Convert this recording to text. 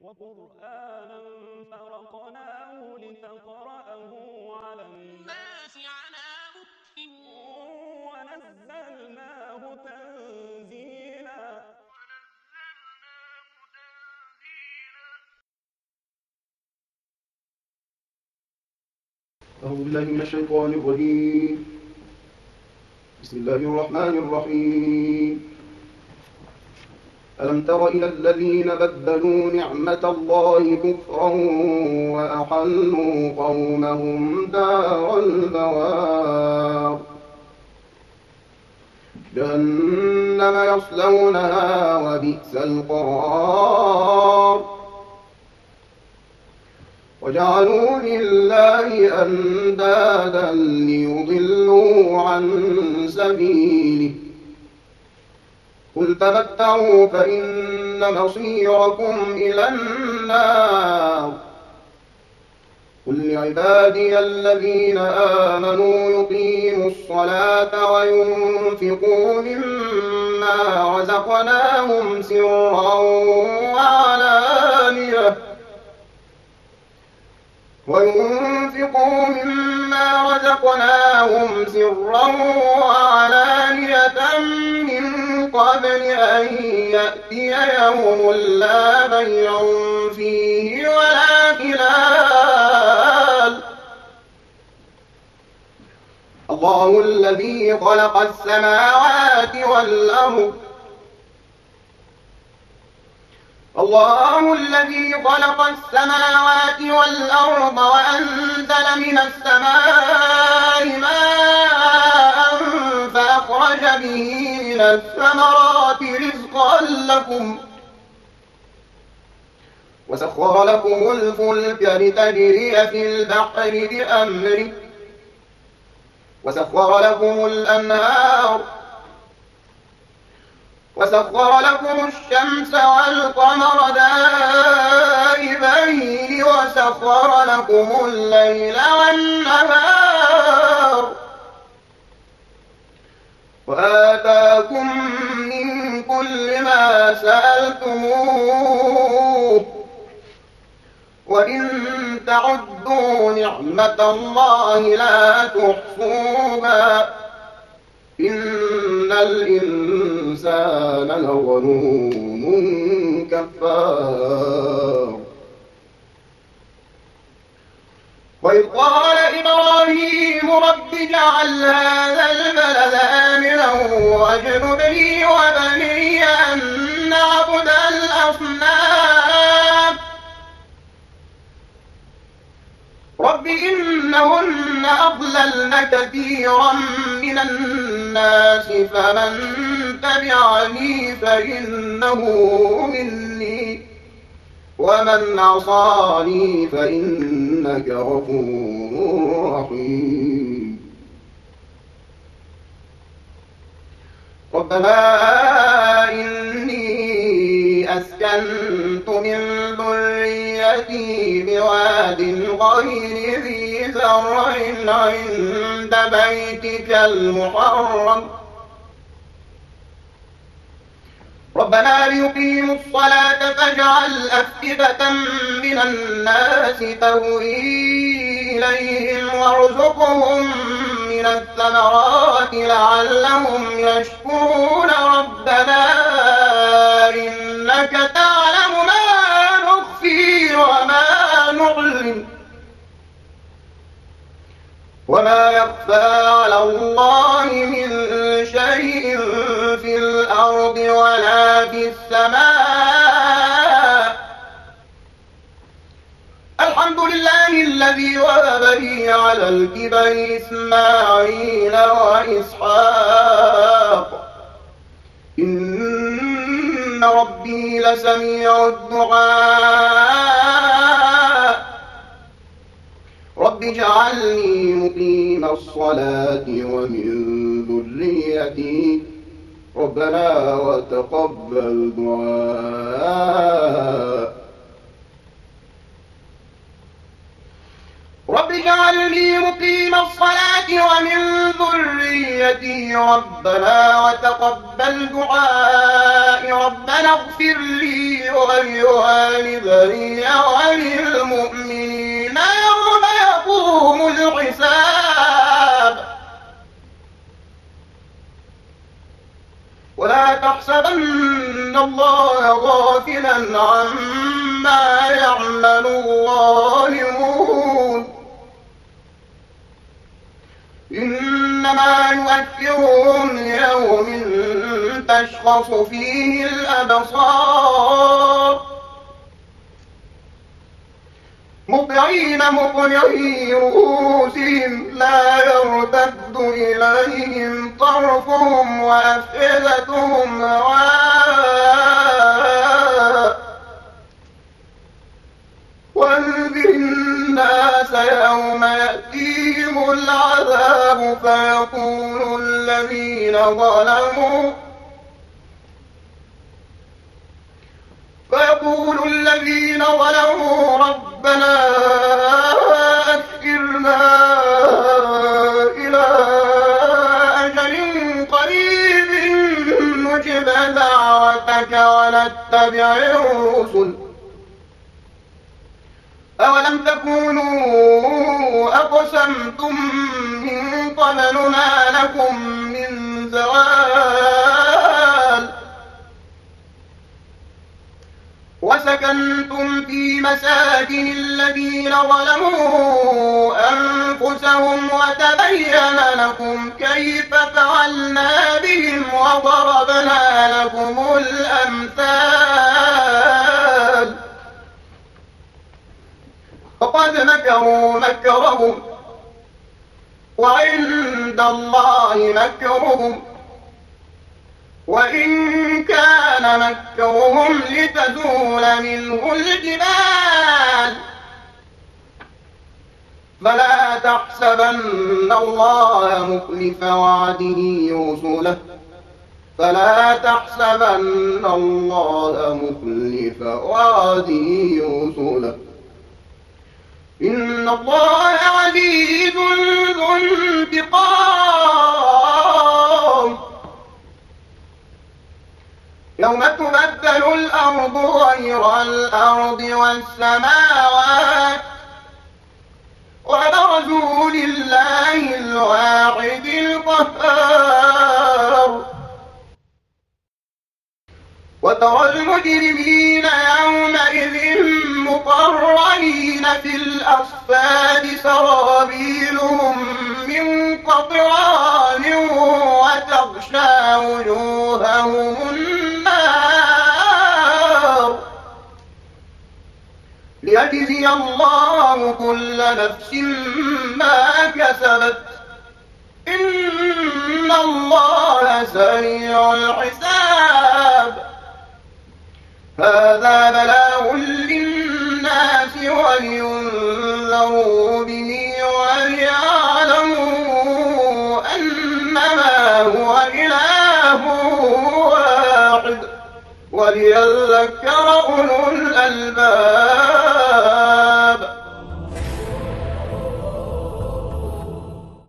وقرآنا فرقناه لتقرأه على الناس على مكث ونزلناه تنزيلا. أعوذ بالله من الشيطان الرجيم. بسم الله الرحمن الرحيم. ألم تر إلى الذين بدلوا نعمة الله كفرا وأحلوا قومهم دار البوار جهنم يصلونها وبئس القرار وجعلوا لله أندادا ليضلوا عن سبيله قل تمتعوا فإن مصيركم إلى النار قل لعبادي الذين آمنوا يقيموا الصلاة وينفقوا مما رزقناهم سرا وعلانية من قبل أن يأتي يوم لا بيع فيه ولا خلال. الله الذي خلق السماوات والأرض وأنزل من السماء ماء فأخرج به من الثمرات رزقا لكم وسخر لكم الفلك لتجري في البحر بأمره وسخر لكم الأنهار وسخر لكم الشمس والقمر دائبين وسخر لكم الليل والنهار وآتاكم من كل ما سألتموه وإن تعدوا نعمة الله لا تحصوها إن الإنسان لظلوم كفار. وإذ قال إبراهيم رب اجعل هذا البلد آمنا واجنبني وبني أن نعبد الأصنام رب إنهن أضللن كثيرا من الناس فمن تبعني فإنه مني ومن عصاني فإنك غفور رحيم. ربنا إني أسكنت من ذريتي بواد غير ذي زرع عند بيتك المحرم ربنا ليقيموا الصلاة فاجعل أفئدة من الناس تهوي إليهم وارزقهم من الثمرات لعلهم يشكرون ربنا إنك تعلم ما نخفي وما نعلن وما يخفى على الله من شيء في الأرض ولا في السماء. الحمد لله الذي وهب لي على الكبر إسماعيل وإسحاق إن ربي لسميع الدعاء. رب اجعلني مقيم الصلاة ومن ذريتي ربنا وتقبل دعاء. رب اجعلني مقيم الصلاة ومن ذريتي ربنا وتقبل دعائي ربنا اغفر لي ولوالدي وللمؤمنين يوم يقوم الحساب ولا تحسبن الله غافلا عما يعمل الظالمون إنما يؤخرهم ليوم تشخص فيه الأبصار مهطعين مقنعي رؤوسهم لا يرتد إليهم طرفهم وأفئدتهم هواء وانذر الناس يوم يأتيهم العذاب فيقول الذين ظلموا ربنا أخرنا إلى أجل قريب نجب دعوتك ونتبع الرسل أولم تكونوا أقسمتم من قبل ما لكم من زوال وسكنتم في مساكن الذين ظلموا أنفسهم وتبين لكم كيف فعلنا بهم وضربنا لكم الأمثال وقد مكروا مكرهم وعند الله مكرهم وإن كان مكرهم لتزول منه الجبال فلا تحسبن الله مخلف وعده رسله إن الله عزيز ذو انتقام يوم تبدل الأرض غير الأرض والسماوات وبرزوا لله الواحد القهار وترى المجرمين يومئذ مقرنين في الأصفاد سرابيلهم من قطران وتغشى وجوههم النار ليجزي الله كل نفس ما كسبت إن الله سريع الحساب هذا بلاغ للناس ولينذروا به وليعلموا أنما هو إله واحد وليذكر أولو الألباب